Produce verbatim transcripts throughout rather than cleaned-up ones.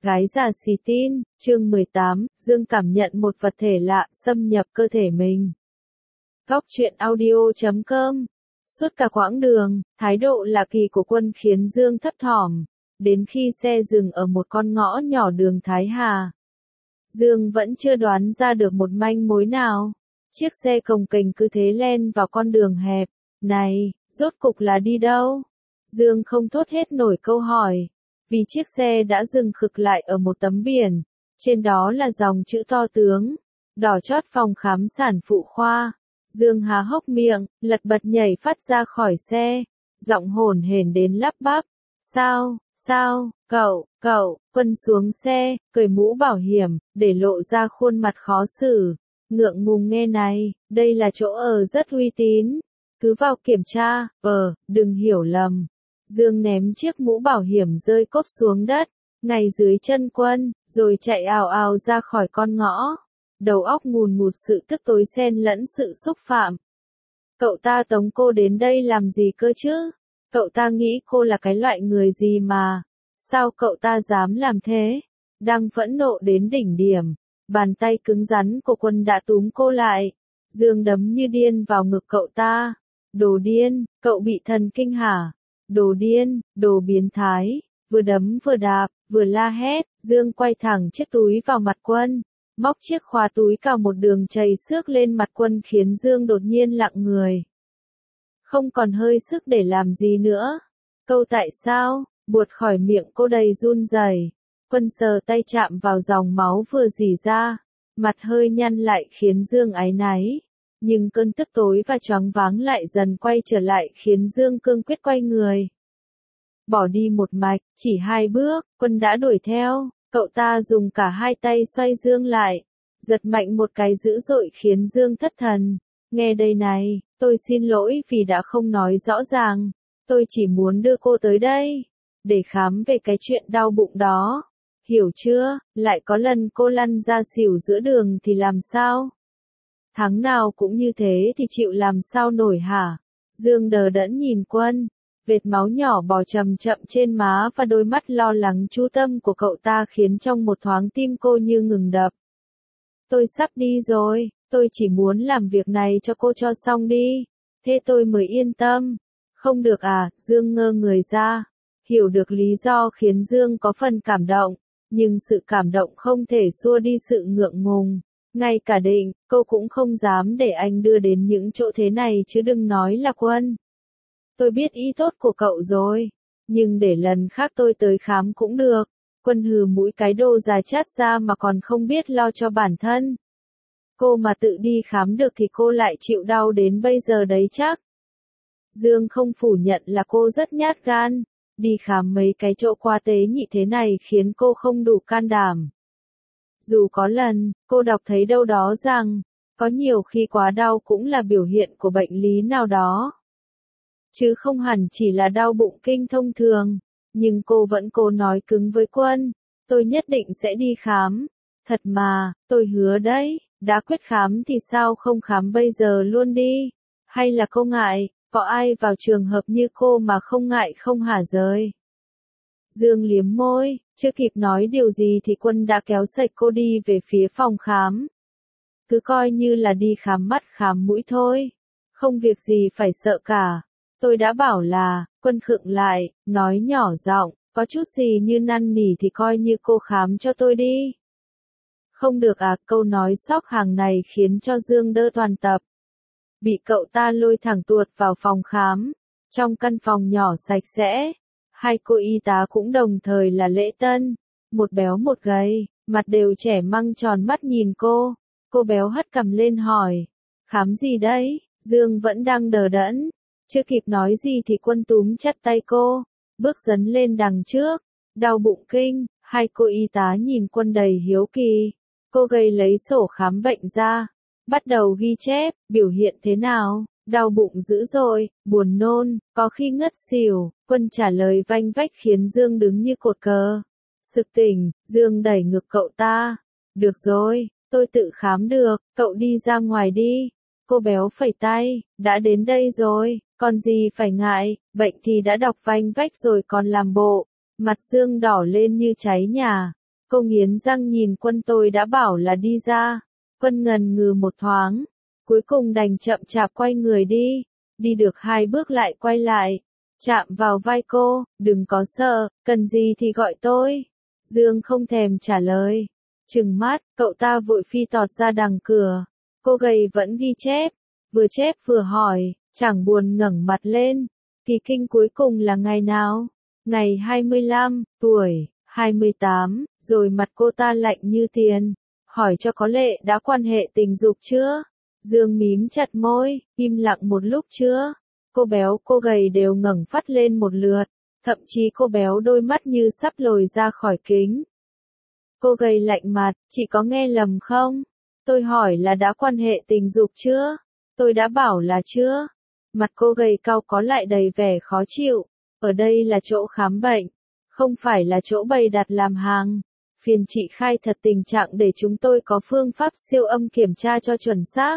Gái già xì tin, chương mười tám, Dương cảm nhận một vật thể lạ xâm nhập cơ thể mình. Góc truyện audio chấm com. Suốt cả quãng đường, thái độ lạ kỳ của Quân khiến Dương thấp thỏm, đến khi xe dừng ở một con ngõ nhỏ đường Thái Hà. Dương vẫn chưa đoán ra được một manh mối nào. Chiếc xe cồng kềnh cứ thế len vào con đường hẹp. Này, rốt cục là đi đâu? Dương không thốt hết nổi câu hỏi, vì chiếc xe đã dừng khựng lại ở một tấm biển. Trên đó là dòng chữ to tướng, đỏ chót phòng khám sản phụ khoa. Dương há hốc miệng, lật bật nhảy phát ra khỏi xe, giọng hổn hển đến lắp bắp. Sao, sao, cậu, cậu, Quân xuống xe, cởi mũ bảo hiểm, để lộ ra khuôn mặt khó xử. Ngượng ngùng nghe này, đây là chỗ ở rất uy tín. Cứ vào kiểm tra, ờ, đừng hiểu lầm. Dương ném chiếc mũ bảo hiểm rơi cốp xuống đất, ngay dưới chân Quân, rồi chạy ào ào ra khỏi con ngõ. Đầu óc ngùn ngụt sự tức tối xen lẫn sự xúc phạm. Cậu ta tống cô đến đây làm gì cơ chứ? Cậu ta nghĩ cô là cái loại người gì mà? Sao cậu ta dám làm thế? Đang phẫn nộ đến đỉnh điểm, bàn tay cứng rắn của Quân đã túm cô lại. Dương đấm như điên vào ngực cậu ta. Đồ điên, cậu bị thần kinh hả? Đồ điên, đồ biến thái. Vừa đấm vừa đạp, vừa la hét, Dương quay thẳng chiếc túi vào mặt Quân, móc chiếc khóa túi cào một đường chày xước lên mặt Quân khiến Dương đột nhiên lặng người. Không còn hơi sức để làm gì nữa. Câu tại sao, buột khỏi miệng cô đầy run rẩy. Quân sờ tay chạm vào dòng máu vừa rỉ ra, mặt hơi nhăn lại khiến Dương áy náy. Nhưng cơn tức tối và choáng váng lại dần quay trở lại khiến Dương cương quyết quay người. Bỏ đi một mạch, chỉ hai bước, Quân đã đuổi theo. Cậu ta dùng cả hai tay xoay Dương lại, giật mạnh một cái dữ dội khiến Dương thất thần. Nghe đây này, tôi xin lỗi vì đã không nói rõ ràng. Tôi chỉ muốn đưa cô tới đây, để khám về cái chuyện đau bụng đó. Hiểu chưa, lại có lần cô lăn ra xỉu giữa đường thì làm sao? Tháng nào cũng như thế thì chịu làm sao nổi hả? Dương đờ đẫn nhìn Quân, vệt máu nhỏ bò chậm chậm trên má và đôi mắt lo lắng chú tâm của cậu ta khiến trong một thoáng tim cô như ngừng đập. Tôi sắp đi rồi, tôi chỉ muốn làm việc này cho cô cho xong đi, thế tôi mới yên tâm. Không được à? Dương ngơ người ra, hiểu được lý do khiến Dương có phần cảm động, nhưng sự cảm động không thể xua đi sự ngượng ngùng. Ngay cả Định, cô cũng không dám để anh đưa đến những chỗ thế này chứ đừng nói là Quân. Tôi biết ý tốt của cậu rồi, nhưng để lần khác tôi tới khám cũng được. Quân hừ mũi cái đồ già chát ra mà còn không biết lo cho bản thân. Cô mà tự đi khám được thì cô lại chịu đau đến bây giờ đấy chắc. Dương không phủ nhận là cô rất nhát gan, đi khám mấy cái chỗ qua tế nhị thế này khiến cô không đủ can đảm. Dù có lần, cô đọc thấy đâu đó rằng, có nhiều khi quá đau cũng là biểu hiện của bệnh lý nào đó. Chứ không hẳn chỉ là đau bụng kinh thông thường. Nhưng cô vẫn cố nói cứng với Quân, tôi nhất định sẽ đi khám. Thật mà, tôi hứa đấy, đã quyết khám thì sao không khám bây giờ luôn đi? Hay là cô ngại, có ai vào trường hợp như cô mà không ngại không hả rời? Dương liếm môi, chưa kịp nói điều gì thì Quân đã kéo sạch cô đi về phía phòng khám. Cứ coi như là đi khám mắt khám mũi thôi, không việc gì phải sợ cả. Tôi đã bảo là, Quân khựng lại, nói nhỏ giọng, có chút gì như năn nỉ thì coi như cô khám cho tôi đi. Không được à? Câu nói sóc hàng này khiến cho Dương đơ toàn tập. Bị cậu ta lôi thẳng tuột vào phòng khám. Trong căn phòng nhỏ sạch sẽ, hai cô y tá cũng đồng thời là lễ tân. Một béo một gầy, mặt đều trẻ măng tròn mắt nhìn cô. Cô béo hất cằm lên hỏi, khám gì đấy? Dương vẫn đang đờ đẫn. Chưa kịp nói gì thì Quân túm chặt tay cô, bước dấn lên đằng trước. Đau bụng kinh, hai cô y tá nhìn Quân đầy hiếu kỳ. Cô gầy lấy sổ khám bệnh ra, bắt đầu ghi chép, biểu hiện thế nào, đau bụng dữ dội, buồn nôn, có khi ngất xỉu. Quân trả lời vanh vách khiến Dương đứng như cột cờ. Sực tỉnh, Dương đẩy ngực cậu ta. Được rồi, tôi tự khám được, cậu đi ra ngoài đi. Cô béo phẩy tay, đã đến đây rồi, còn gì phải ngại, bệnh thì đã đọc vanh vách rồi còn làm bộ. Mặt Dương đỏ lên như cháy nhà. Cô nghiến răng nhìn Quân, tôi đã bảo là đi ra. Quân ngần ngừ một thoáng. Cuối cùng đành chậm chạp quay người đi. Đi được hai bước lại quay lại. Chạm vào vai cô, đừng có sợ, cần gì thì gọi tôi. Dương không thèm trả lời. Trừng mắt, cậu ta vội phi tọt ra đằng cửa. Cô gầy vẫn ghi chép. Vừa chép vừa hỏi, chẳng buồn ngẩng mặt lên. Kỳ kinh cuối cùng là ngày nào? Ngày hai mươi lăm tuổi, hai mươi tám, rồi mặt cô ta lạnh như tiền. Hỏi cho có lệ đã quan hệ tình dục chưa? Dương mím chặt môi, im lặng một lúc chưa? Cô béo cô gầy đều ngẩng phát lên một lượt. Thậm chí cô béo đôi mắt như sắp lồi ra khỏi kính. Cô gầy lạnh mặt, chị có nghe lầm không? Tôi hỏi là đã quan hệ tình dục chưa? Tôi đã bảo là chưa. Mặt cô gầy cau có lại đầy vẻ khó chịu. Ở đây là chỗ khám bệnh, không phải là chỗ bày đặt làm hàng. Phiền chị khai thật tình trạng để chúng tôi có phương pháp siêu âm kiểm tra cho chuẩn xác.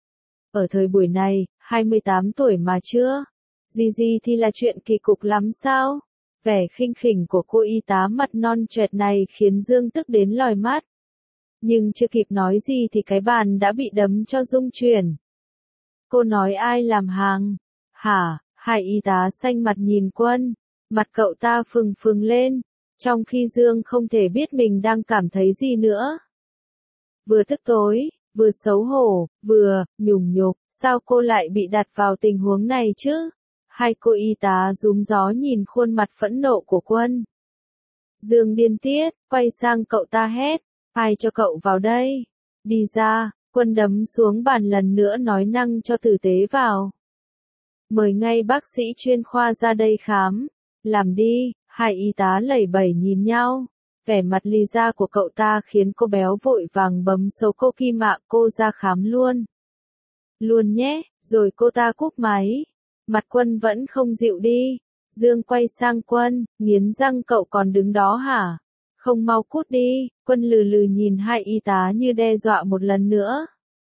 Ở thời buổi này, hai mươi tám tuổi mà chưa? Gì gì thì là chuyện kỳ cục lắm sao? Vẻ khinh khỉnh của cô y tá mặt non choẹt này khiến Dương tức đến lòi mắt. Nhưng chưa kịp nói gì thì cái bàn đã bị đấm cho rung chuyển. Cô nói ai làm hàng? Hả? Hai y tá xanh mặt nhìn Quân. Mặt cậu ta phừng phừng lên. Trong khi Dương không thể biết mình đang cảm thấy gì nữa. Vừa tức tối, vừa xấu hổ, vừa nhùng nhục. Sao cô lại bị đặt vào tình huống này chứ? Hai cô y tá rúm gió nhìn khuôn mặt phẫn nộ của Quân. Dương điên tiết, quay sang cậu ta hét. Ai cho cậu vào đây? Đi ra. Quân đấm xuống bàn lần nữa nói năng cho tử tế vào. Mời ngay bác sĩ chuyên khoa ra đây khám. Làm đi. Hai y tá lẩy bẩy nhìn nhau. Vẻ mặt lì ra của cậu ta khiến cô béo vội vàng bấm số cô Kim ạ, cô ra khám luôn. Luôn nhé, rồi cô ta cúp máy. Mặt Quân vẫn không dịu đi. Dương quay sang Quân, nghiến răng, cậu còn đứng đó hả? Không mau cút đi. Quân lừ lừ nhìn hai y tá như đe dọa một lần nữa.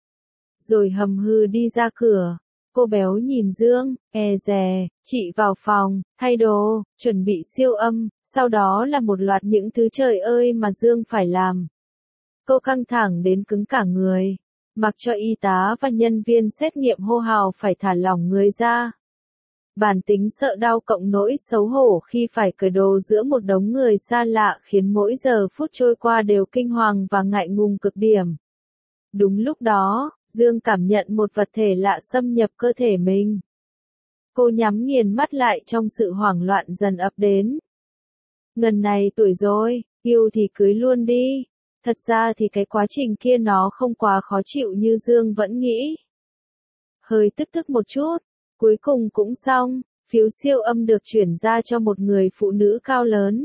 Rồi hầm hừ đi ra cửa. Cô béo nhìn Dương, e dè, chị vào phòng, thay đồ, chuẩn bị siêu âm, sau đó là một loạt những thứ trời ơi mà Dương phải làm. Cô căng thẳng đến cứng cả người, mặc cho y tá và nhân viên xét nghiệm hô hào phải thả lỏng người ra. Bản tính sợ đau cộng nỗi xấu hổ khi phải cởi đồ giữa một đống người xa lạ khiến mỗi giờ phút trôi qua đều kinh hoàng và ngại ngùng cực điểm. Đúng lúc đó, Dương cảm nhận một vật thể lạ xâm nhập cơ thể mình. Cô nhắm nghiền mắt lại trong sự hoảng loạn dần ập đến. Ngần này tuổi rồi, yêu thì cưới luôn đi. Thật ra thì cái quá trình kia nó không quá khó chịu như Dương vẫn nghĩ. Hơi tức tức một chút, cuối cùng cũng xong, phiếu siêu âm được chuyển ra cho một người phụ nữ cao lớn.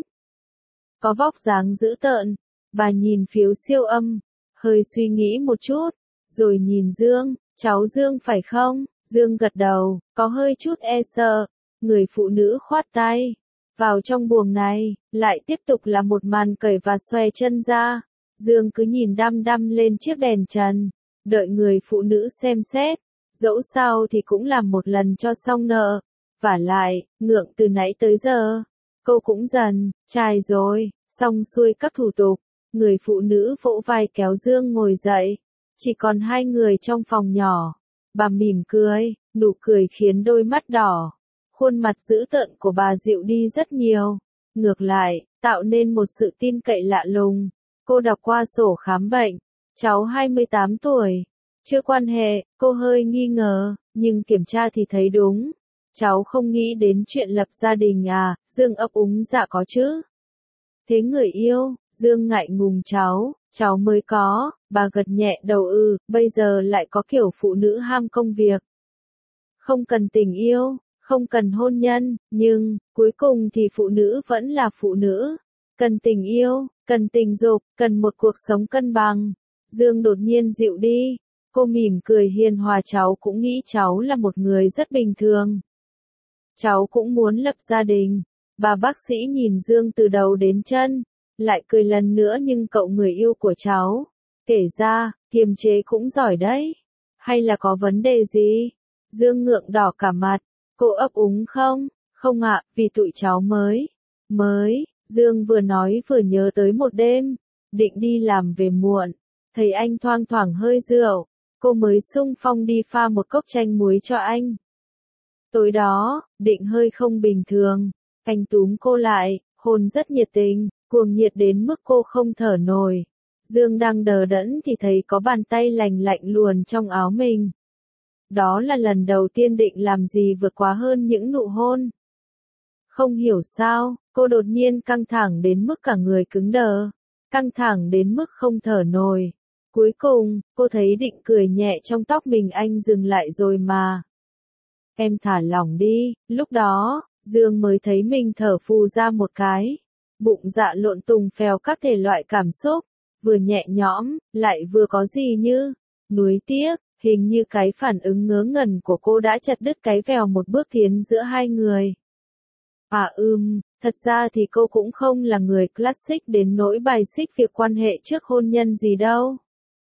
Có vóc dáng dữ tợn, bà nhìn phiếu siêu âm, hơi suy nghĩ một chút, rồi nhìn Dương, cháu Dương phải không? Dương gật đầu, có hơi chút e sợ, người phụ nữ khoát tay. Vào trong buồng này, lại tiếp tục là một màn cởi và xòe chân ra. Dương cứ nhìn đăm đăm lên chiếc đèn trần, đợi người phụ nữ xem xét. Dẫu sao thì cũng làm một lần cho xong nợ. Vả lại, ngượng từ nãy tới giờ. Cô cũng dần, trai rồi, xong xuôi các thủ tục. Người phụ nữ vỗ vai kéo Dương ngồi dậy. Chỉ còn hai người trong phòng nhỏ. Bà mỉm cười, nụ cười khiến đôi mắt đỏ. Khuôn mặt dữ tợn của bà dịu đi rất nhiều. Ngược lại, tạo nên một sự tin cậy lạ lùng. Cô đọc qua sổ khám bệnh. Cháu hai mươi tám tuổi. Chưa quan hệ, cô hơi nghi ngờ, nhưng kiểm tra thì thấy đúng. Cháu không nghĩ đến chuyện lập gia đình à? Dương ấp úng, dạ có chứ. Thế người yêu? Dương ngại ngùng, cháu, cháu mới có. Bà gật nhẹ đầu, ừ, bây giờ lại có kiểu phụ nữ ham công việc. Không cần tình yêu, không cần hôn nhân, nhưng, cuối cùng thì phụ nữ vẫn là phụ nữ. Cần tình yêu, cần tình dục, cần một cuộc sống cân bằng. Dương đột nhiên dịu đi. Cô mỉm cười hiền hòa, cháu cũng nghĩ cháu là một người rất bình thường. Cháu cũng muốn lập gia đình. Bà bác sĩ nhìn Dương từ đầu đến chân, lại cười lần nữa, nhưng cậu người yêu của cháu, kể ra, kiềm chế cũng giỏi đấy. Hay là có vấn đề gì? Dương ngượng đỏ cả mặt. Cô ấp úng, không, không ạ, vì tụi cháu mới, mới, Dương vừa nói vừa nhớ tới một đêm, định đi làm về muộn, thấy anh thoang thoảng hơi rượu, cô mới xung phong đi pha một cốc chanh muối cho anh. Tối đó, Định hơi không bình thường, anh túm cô lại, hôn rất nhiệt tình, cuồng nhiệt đến mức cô không thở nổi. Dương đang đờ đẫn thì thấy có bàn tay lành lạnh luồn trong áo mình. Đó là lần đầu tiên Định làm gì vượt quá hơn những nụ hôn. Không hiểu sao, cô đột nhiên căng thẳng đến mức cả người cứng đờ, căng thẳng đến mức không thở nổi. Cuối cùng, cô thấy Định cười nhẹ trong tóc mình, anh dừng lại rồi mà. Em thả lỏng đi, lúc đó, Dương mới thấy mình thở phù ra một cái. Bụng dạ lộn tùng phèo các thể loại cảm xúc, vừa nhẹ nhõm, lại vừa có gì như, nuối tiếc, hình như cái phản ứng ngớ ngẩn của cô đã chặt đứt cái vèo một bước tiến giữa hai người. À ừm, thật ra thì cô cũng không là người classic đến nỗi bài xích việc quan hệ trước hôn nhân gì đâu.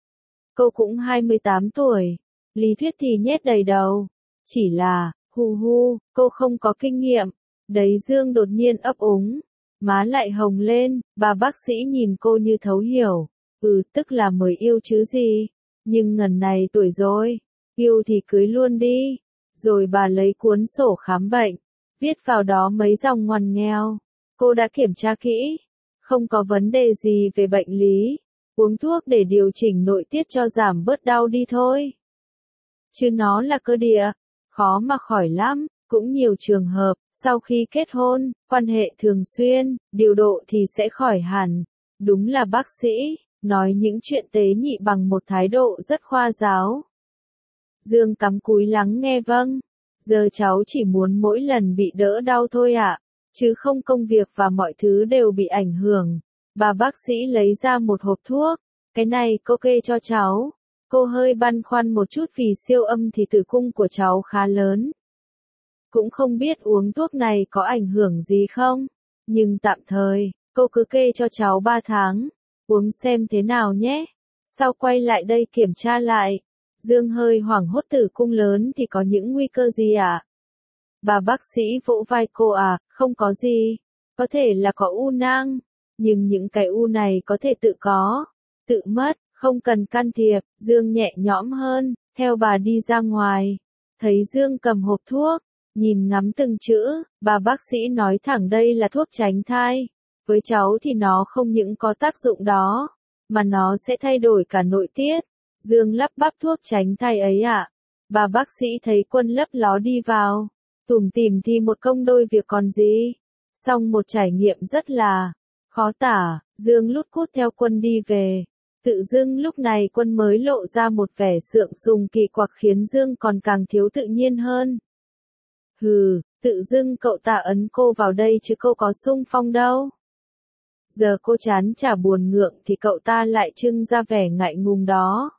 Cô cũng hai mươi tám tuổi, lý thuyết thì nhét đầy đầu. Chỉ là, hu hu, cô không có kinh nghiệm. Đấy, Dương đột nhiên ấp úng, má lại hồng lên, bà bác sĩ nhìn cô như thấu hiểu. Ừ, tức là mới yêu chứ gì. Nhưng ngần này tuổi rồi, yêu thì cưới luôn đi. Rồi bà lấy cuốn sổ khám bệnh, viết vào đó mấy dòng ngoằn nghèo. Cô đã kiểm tra kỹ, không có vấn đề gì về bệnh lý. Uống thuốc để điều chỉnh nội tiết cho giảm bớt đau đi thôi. Chứ nó là cơ địa, khó mà khỏi lắm. Cũng nhiều trường hợp, sau khi kết hôn, quan hệ thường xuyên, điều độ thì sẽ khỏi hẳn. Đúng là bác sĩ, nói những chuyện tế nhị bằng một thái độ rất khoa giáo. Dương cắm cúi lắng nghe. Vâng, giờ cháu chỉ muốn mỗi lần bị đỡ đau thôi ạ, chứ không công việc và mọi thứ đều bị ảnh hưởng. Bà bác sĩ lấy ra một hộp thuốc, cái này cô kê cho cháu. Cô hơi băn khoăn một chút vì siêu âm thì tử cung của cháu khá lớn. Cũng không biết uống thuốc này có ảnh hưởng gì không, nhưng tạm thời, cô cứ kê cho cháu ba tháng, uống xem thế nào nhé. Sau quay lại đây kiểm tra lại, Dương hơi hoảng hốt, tử cung lớn thì có những nguy cơ gì ạ? À? Bà bác sĩ vỗ vai cô. À, không có gì, có thể là có u nang, nhưng những cái u này có thể tự có, tự mất, không cần can thiệp. Dương nhẹ nhõm hơn, theo bà đi ra ngoài, thấy Dương cầm hộp thuốc, nhìn ngắm từng chữ, bà bác sĩ nói thẳng đây là thuốc tránh thai. Với cháu thì nó không những có tác dụng đó, mà nó sẽ thay đổi cả nội tiết. Dương lắp bắp, thuốc tránh thai ấy ạ. À? Bà bác sĩ thấy Quân lấp ló đi vào, tủm tỉm thì một công đôi việc còn gì. Xong một trải nghiệm rất là khó tả, Dương lút cút theo Quân đi về. Tự dưng lúc này Quân mới lộ ra một vẻ sượng sùng kỳ quặc khiến Dương còn càng thiếu tự nhiên hơn. Hừ, tự dưng cậu ta ấn cô vào đây chứ cô có xung phong đâu. Giờ cô chán chả buồn ngượng thì cậu ta lại trưng ra vẻ ngại ngùng đó.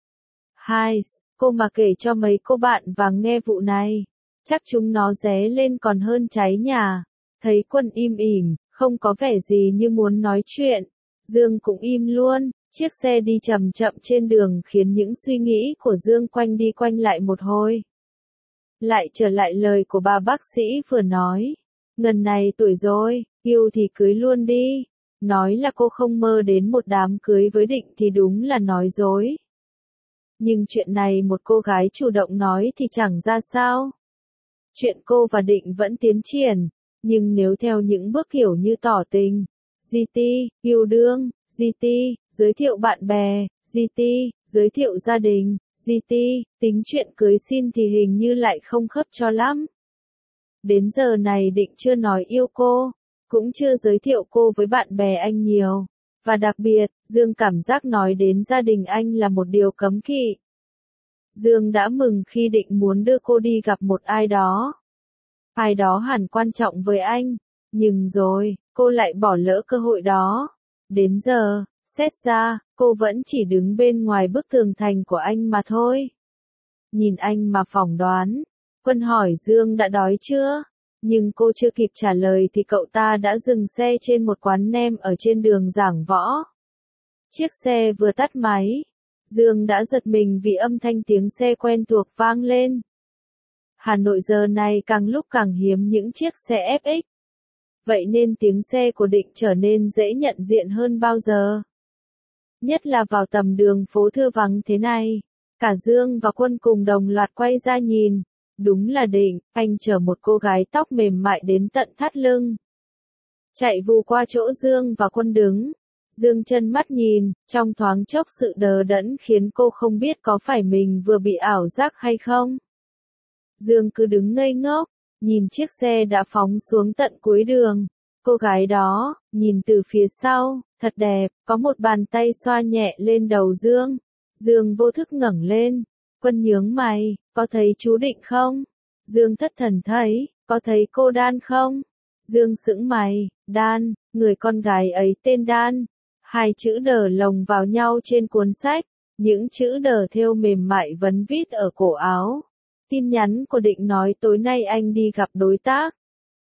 Hai, cô mà kể cho mấy cô bạn và nghe vụ này, chắc chúng nó ré lên còn hơn cháy nhà. Thấy Quân im ỉm, không có vẻ gì như muốn nói chuyện, Dương cũng im luôn. Chiếc xe đi chậm chậm trên đường khiến những suy nghĩ của Dương quanh đi quanh lại một hồi. Lại trở lại lời của bà bác sĩ vừa nói. Ngần này tuổi rồi, yêu thì cưới luôn đi. Nói là cô không mơ đến một đám cưới với Định thì đúng là nói dối. Nhưng chuyện này một cô gái chủ động nói thì chẳng ra sao. Chuyện cô và Định vẫn tiến triển, nhưng nếu theo những bước kiểu như tỏ tình, giê tê, yêu đương, giê tê, giới thiệu bạn bè, giê tê, giới thiệu gia đình, giê tê, tính chuyện cưới xin thì hình như lại không khớp cho lắm. Đến giờ này Định chưa nói yêu cô, cũng chưa giới thiệu cô với bạn bè anh nhiều. Và đặc biệt, Dương cảm giác nói đến gia đình anh là một điều cấm kỵ. Dương đã mừng khi Định muốn đưa cô đi gặp một ai đó. Ai đó hẳn quan trọng với anh, nhưng rồi, cô lại bỏ lỡ cơ hội đó. Đến giờ, xét ra, cô vẫn chỉ đứng bên ngoài bức tường thành của anh mà thôi. Nhìn anh mà phỏng đoán, Quân hỏi Dương đã đói chưa? Nhưng cô chưa kịp trả lời thì cậu ta đã dừng xe trên một quán nem ở trên đường Giảng Võ. Chiếc xe vừa tắt máy, Dương đã giật mình vì âm thanh tiếng xe quen thuộc vang lên. Hà Nội giờ này càng lúc càng hiếm những chiếc xe ép ích. Vậy nên tiếng xe của Định trở nên dễ nhận diện hơn bao giờ. Nhất là vào tầm đường phố thưa vắng thế này. Cả Dương và Quân cùng đồng loạt quay ra nhìn. Đúng là Định, anh chở một cô gái tóc mềm mại đến tận thắt lưng. Chạy vù qua chỗ Dương và Quân đứng. Dương chân mắt nhìn, trong thoáng chốc sự đờ đẫn khiến cô không biết có phải mình vừa bị ảo giác hay không. Dương cứ đứng ngây ngốc, nhìn chiếc xe đã phóng xuống tận cuối đường. Cô gái đó, nhìn từ phía sau, thật đẹp, có một bàn tay xoa nhẹ lên đầu Dương. Dương vô thức ngẩng lên. Quân nhướng mày, có thấy chú Định không? Dương thất thần thấy, có thấy cô Đan không? Dương sững mày, Đan, người con gái ấy tên Đan. Hai chữ đờ lồng vào nhau trên cuốn sách, những chữ đờ thêu mềm mại vấn vít ở cổ áo. Tin nhắn của Định nói tối nay anh đi gặp đối tác.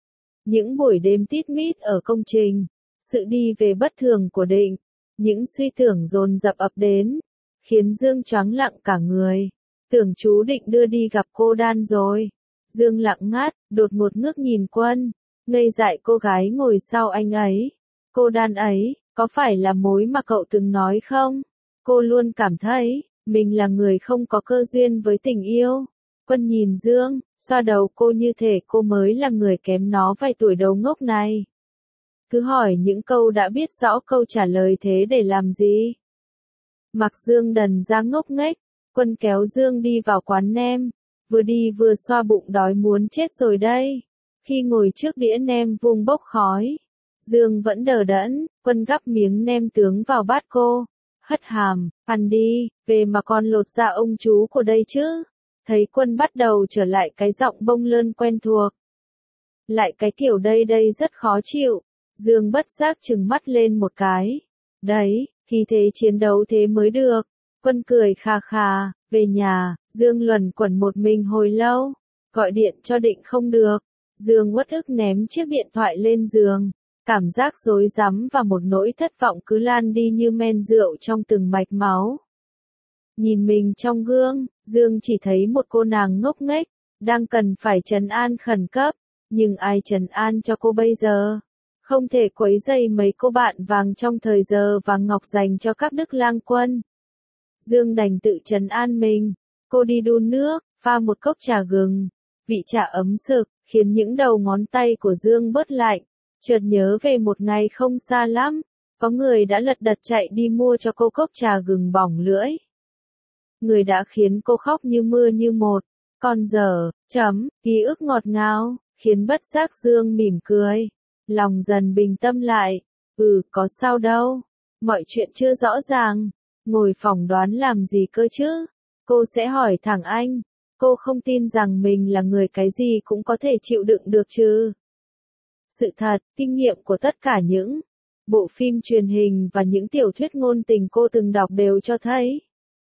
Những buổi đêm tít mít ở công trình, sự đi về bất thường của Định, những suy tưởng dồn dập ập đến, khiến Dương choáng lặng cả người. Tưởng chú Định đưa đi gặp cô Đan rồi. Dương lặng ngắt, đột ngột ngước nhìn Quân, ngây dại cô gái ngồi sau anh ấy. Cô Đan ấy, có phải là mối mà cậu từng nói không? Cô luôn cảm thấy, mình là người không có cơ duyên với tình yêu. Quân nhìn Dương, xoa đầu cô như thể cô mới là người kém nó vài tuổi đầu ngốc này. Cứ hỏi những câu đã biết rõ câu trả lời thế để làm gì? Mặc Dương đần ra ngốc nghếch, Quân kéo Dương đi vào quán nem, vừa đi vừa xoa bụng đói muốn chết rồi đây. Khi ngồi trước đĩa nem vung bốc khói, Dương vẫn đờ đẫn, Quân gắp miếng nem tướng vào bát cô, hất hàm, ăn đi, về mà con lột da ông chú của đây chứ. Thấy Quân bắt đầu trở lại cái giọng bông lơn quen thuộc. Lại cái kiểu đây đây rất khó chịu, Dương bất giác trừng mắt lên một cái. Đấy, khi thế chiến đấu thế mới được. Quân cười khà khà, về nhà, Dương luẩn quẩn một mình hồi lâu, gọi điện cho Định không được. Dương uất ức ném chiếc điện thoại lên giường, cảm giác rối rắm và một nỗi thất vọng cứ lan đi như men rượu trong từng mạch máu. Nhìn mình trong gương, Dương chỉ thấy một cô nàng ngốc nghếch, đang cần phải trấn an khẩn cấp, nhưng ai trấn an cho cô bây giờ? Không thể quấy rầy mấy cô bạn vàng trong thời giờ vàng ngọc dành cho các đức lang quân. Dương đành tự trấn an mình. Cô đi đun nước, pha một cốc trà gừng. Vị trà ấm sực, khiến những đầu ngón tay của Dương bớt lạnh. Chợt nhớ về một ngày không xa lắm, có người đã lật đật chạy đi mua cho cô cốc trà gừng bỏng lưỡi. Người đã khiến cô khóc như mưa như một. Còn giờ, chấm, ký ức ngọt ngào, khiến bất giác Dương mỉm cười. Lòng dần bình tâm lại. Ừ, có sao đâu. Mọi chuyện chưa rõ ràng. Ngồi phỏng đoán làm gì cơ chứ? Cô sẽ hỏi thẳng anh. Cô không tin rằng mình là người cái gì cũng có thể chịu đựng được chứ. Sự thật, kinh nghiệm của tất cả những bộ phim truyền hình và những tiểu thuyết ngôn tình cô từng đọc đều cho thấy.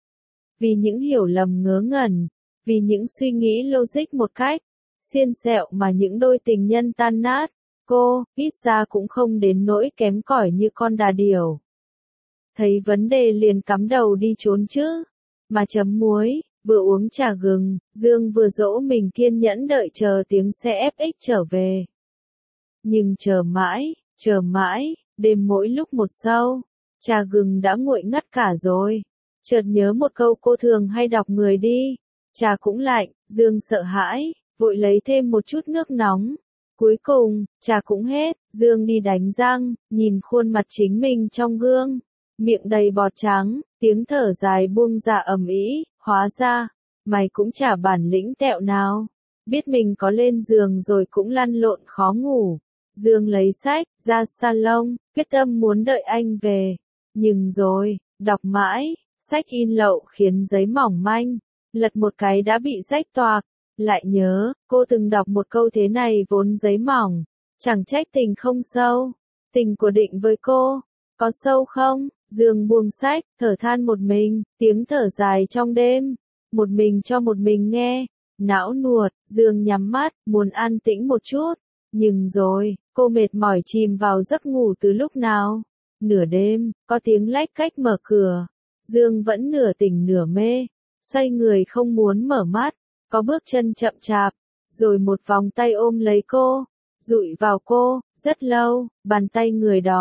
Vì những hiểu lầm ngớ ngẩn, vì những suy nghĩ logic một cách xiên xẹo mà những đôi tình nhân tan nát, cô, ít ra cũng không đến nỗi kém cỏi như con đà điểu. Thấy vấn đề liền cắm đầu đi trốn chứ. Mà chấm muối, vừa uống trà gừng, Dương vừa dỗ mình kiên nhẫn đợi chờ tiếng xe ép ích trở về. Nhưng chờ mãi, chờ mãi, đêm mỗi lúc một sâu, trà gừng đã nguội ngắt cả rồi. Chợt nhớ một câu cô thường hay đọc người đi. Trà cũng lạnh, Dương sợ hãi, vội lấy thêm một chút nước nóng. Cuối cùng, trà cũng hết, Dương đi đánh răng, nhìn khuôn mặt chính mình trong gương. Miệng đầy bọt trắng, tiếng thở dài buông ra ầm ĩ, hóa ra, mày cũng chả bản lĩnh tẹo nào. Biết mình có lên giường rồi cũng lăn lộn khó ngủ. Dương lấy sách, ra salon, quyết tâm muốn đợi anh về. Nhưng rồi, đọc mãi, sách in lậu khiến giấy mỏng manh. Lật một cái đã bị rách toạc. Lại nhớ, cô từng đọc một câu thế này vốn giấy mỏng. Chẳng trách tình không sâu. Tình của Định với cô, có sâu không? Dương buông sách, thở than một mình, tiếng thở dài trong đêm. Một mình cho một mình nghe. Não nuột, Dương nhắm mắt, muốn an tĩnh một chút. Nhưng rồi, cô mệt mỏi chìm vào giấc ngủ từ lúc nào? Nửa đêm, có tiếng lách cách mở cửa. Dương vẫn nửa tỉnh nửa mê. Xoay người không muốn mở mắt. Có bước chân chậm chạp. Rồi một vòng tay ôm lấy cô. Dụi vào cô, rất lâu, bàn tay người đó,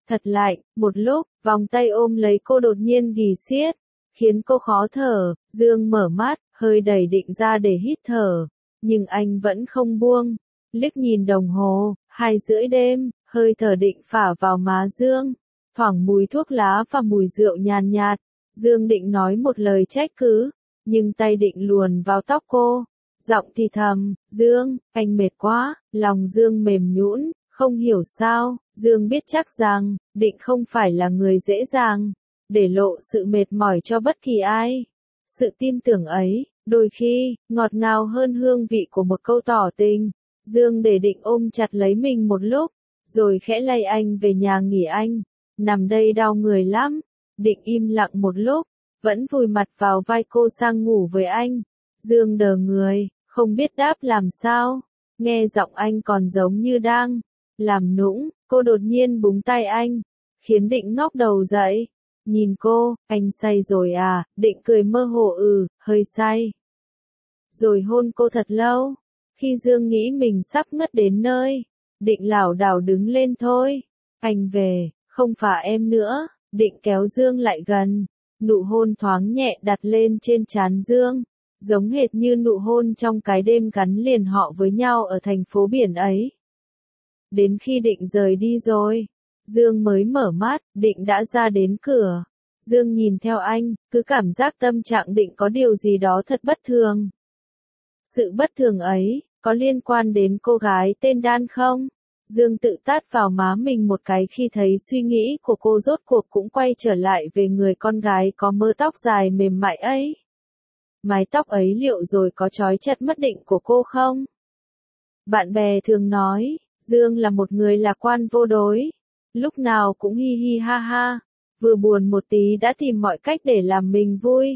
Thật lạnh, một lúc, vòng tay ôm lấy cô đột nhiên ghì xiết, khiến cô khó thở. Dương mở mắt, hơi đẩy Định ra để hít thở, nhưng anh vẫn không buông. Liếc nhìn đồng hồ, hai rưỡi đêm, hơi thở Định phả vào má Dương, thoảng mùi thuốc lá và mùi rượu nhàn nhạt. Dương định nói một lời trách cứ, nhưng tay Định luồn vào tóc cô, giọng thì thầm, Dương, anh mệt quá. Lòng Dương mềm nhũn, không hiểu sao, Dương biết chắc rằng, Định không phải là người dễ dàng để lộ sự mệt mỏi cho bất kỳ ai. Sự tin tưởng ấy, đôi khi, ngọt ngào hơn hương vị của một câu tỏ tình. Dương để Định ôm chặt lấy mình một lúc, rồi khẽ lay anh về nhà nghỉ anh. Nằm đây đau người lắm. Định im lặng một lúc, vẫn vùi mặt vào vai cô sang ngủ với anh. Dương đờ người, không biết đáp làm sao. Nghe giọng anh còn giống như đang làm nũng. Cô đột nhiên búng tay anh, khiến Định ngóc đầu dậy. Nhìn cô, anh say rồi à? Định cười mơ hồ, ừ, hơi say. Rồi hôn cô thật lâu. Khi Dương nghĩ mình sắp ngất đến nơi, Định lảo đảo đứng lên thôi. Anh về, không phả em nữa. Định kéo Dương lại gần. Nụ hôn thoáng nhẹ đặt lên trên trán Dương, giống hệt như nụ hôn trong cái đêm gắn liền họ với nhau ở thành phố biển ấy. Đến khi Định rời đi rồi, Dương mới mở mắt. Định đã ra đến cửa. Dương nhìn theo anh, cứ cảm giác tâm trạng Định có điều gì đó thật bất thường. Sự bất thường ấy, có liên quan đến cô gái tên Đan không? Dương tự tát vào má mình một cái khi thấy suy nghĩ của cô rốt cuộc cũng quay trở lại về người con gái có mớ tóc dài mềm mại ấy. Mái tóc ấy liệu rồi có trói chặt mất Định của cô không? Bạn bè thường nói, Dương là một người lạc quan vô đối. Lúc nào cũng hi hi ha ha. Vừa buồn một tí đã tìm mọi cách để làm mình vui.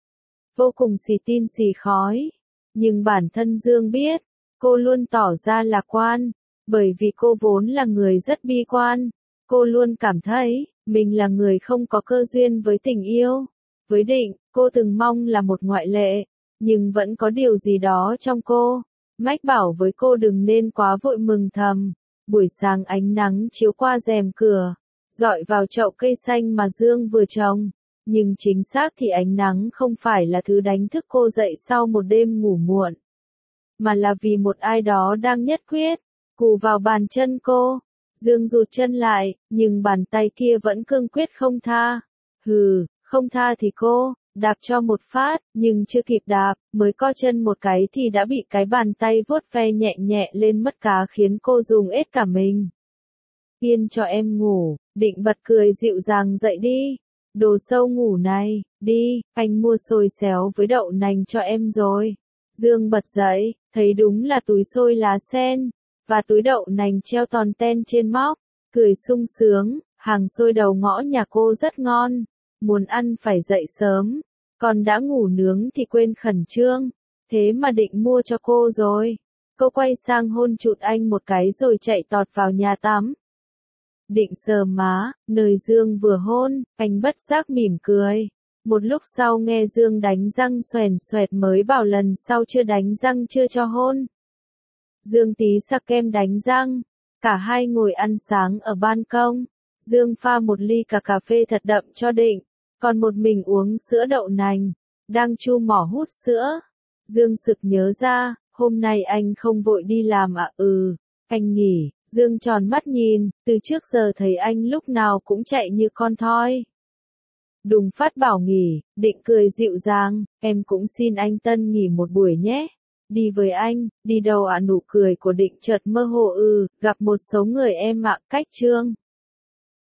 Vô cùng xì tin xì khói. Nhưng bản thân Dương biết, cô luôn tỏ ra lạc quan, bởi vì cô vốn là người rất bi quan. Cô luôn cảm thấy, mình là người không có cơ duyên với tình yêu. Với Định, cô từng mong là một ngoại lệ, nhưng vẫn có điều gì đó trong cô mách bảo với cô đừng nên quá vội mừng thầm. Buổi sáng ánh nắng chiếu qua rèm cửa, rọi vào chậu cây xanh mà Dương vừa trồng. Nhưng chính xác thì ánh nắng không phải là thứ đánh thức cô dậy sau một đêm ngủ muộn, mà là vì một ai đó đang nhất quyết cù vào bàn chân cô. Dương rụt chân lại, nhưng bàn tay kia vẫn cương quyết không tha. Hừ, không tha thì cô đạp cho một phát, nhưng chưa kịp đạp, mới co chân một cái thì đã bị cái bàn tay vuốt ve nhẹ nhẹ lên mắt cá khiến cô rùng ết cả mình. Yên cho em ngủ. Định bật cười dịu dàng, dậy đi. Đồ sâu ngủ này, đi, anh mua xôi xéo với đậu nành cho em rồi. Dương bật dậy, thấy đúng là túi xôi lá sen, và túi đậu nành treo tòn ten trên móc, cười sung sướng. Hàng xôi đầu ngõ nhà cô rất ngon, muốn ăn phải dậy sớm, còn đã ngủ nướng thì quên khẩn trương, thế mà Định mua cho cô rồi. Cô quay sang hôn trụt anh một cái rồi chạy tọt vào nhà tắm. Định sờ má, nơi Dương vừa hôn, anh bất giác mỉm cười. Một lúc sau nghe Dương đánh răng xoèn xoẹt mới bảo lần sau chưa đánh răng chưa cho hôn. Dương tí sắc kem đánh răng. Cả hai ngồi ăn sáng ở ban công. Dương pha một ly cà cà phê thật đậm cho Định, còn một mình uống sữa đậu nành. Đang chu mỏ hút sữa, Dương sực nhớ ra, hôm nay anh không vội đi làm à? Ừ, anh nghỉ. Dương tròn mắt nhìn, từ trước giờ thấy anh lúc nào cũng chạy như con thoi. Đùng phát bảo nghỉ, Định cười dịu dàng, em cũng xin anh Tân nghỉ một buổi nhé. Đi với anh, đi đâu ạ? À? Nụ cười của Định chợt mơ hồ, ừ, gặp một số người em ạ, cách Trương.